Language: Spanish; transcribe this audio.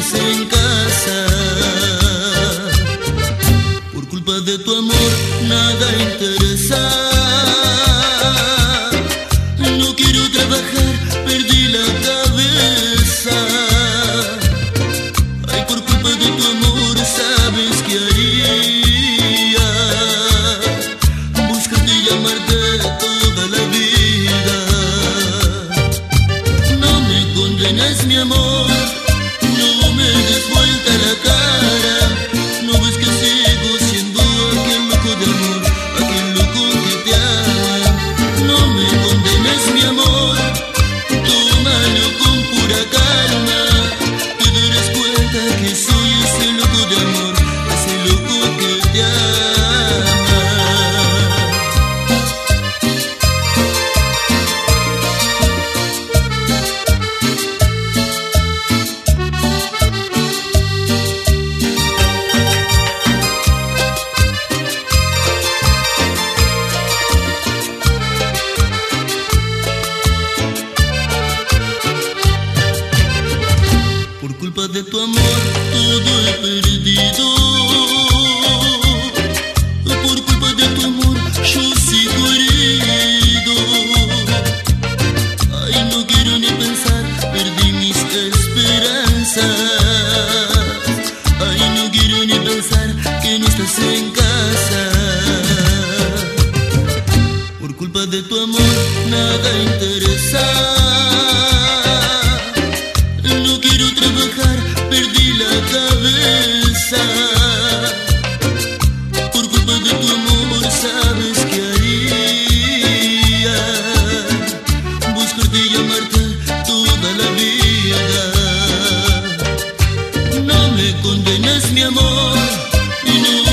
estás en casa. Por culpa de tu amor nada interesa. No quiero trabajar, perdí la cabeza. Ay, por culpa de tu amor, ¿sabes qué haría? Buscarte y llamarte toda la vida. No me condenes, mi amor, no me des vuelta la cara. No ves que sigo siendo aquel loco de amor, aquel loco que te ama. No me condenes, mi amor, tómalo con pura calma. Te darás cuenta que soy ese loco de amor, ese loco que te ama. Por culpa de tu amor todo he perdido. Por culpa de tu amor yo sigo herido. Ay, no quiero ni pensar, perdí mis esperanzas. Ay, no quiero ni pensar que no estás en casa. Por culpa de tu amor nada interesa. No quiero trabajar, perdí la cabeza. Por culpa de tu amor, ¿sabes qué haría? Buscarte y llamarte toda la vida. No me condenes, mi amor, y no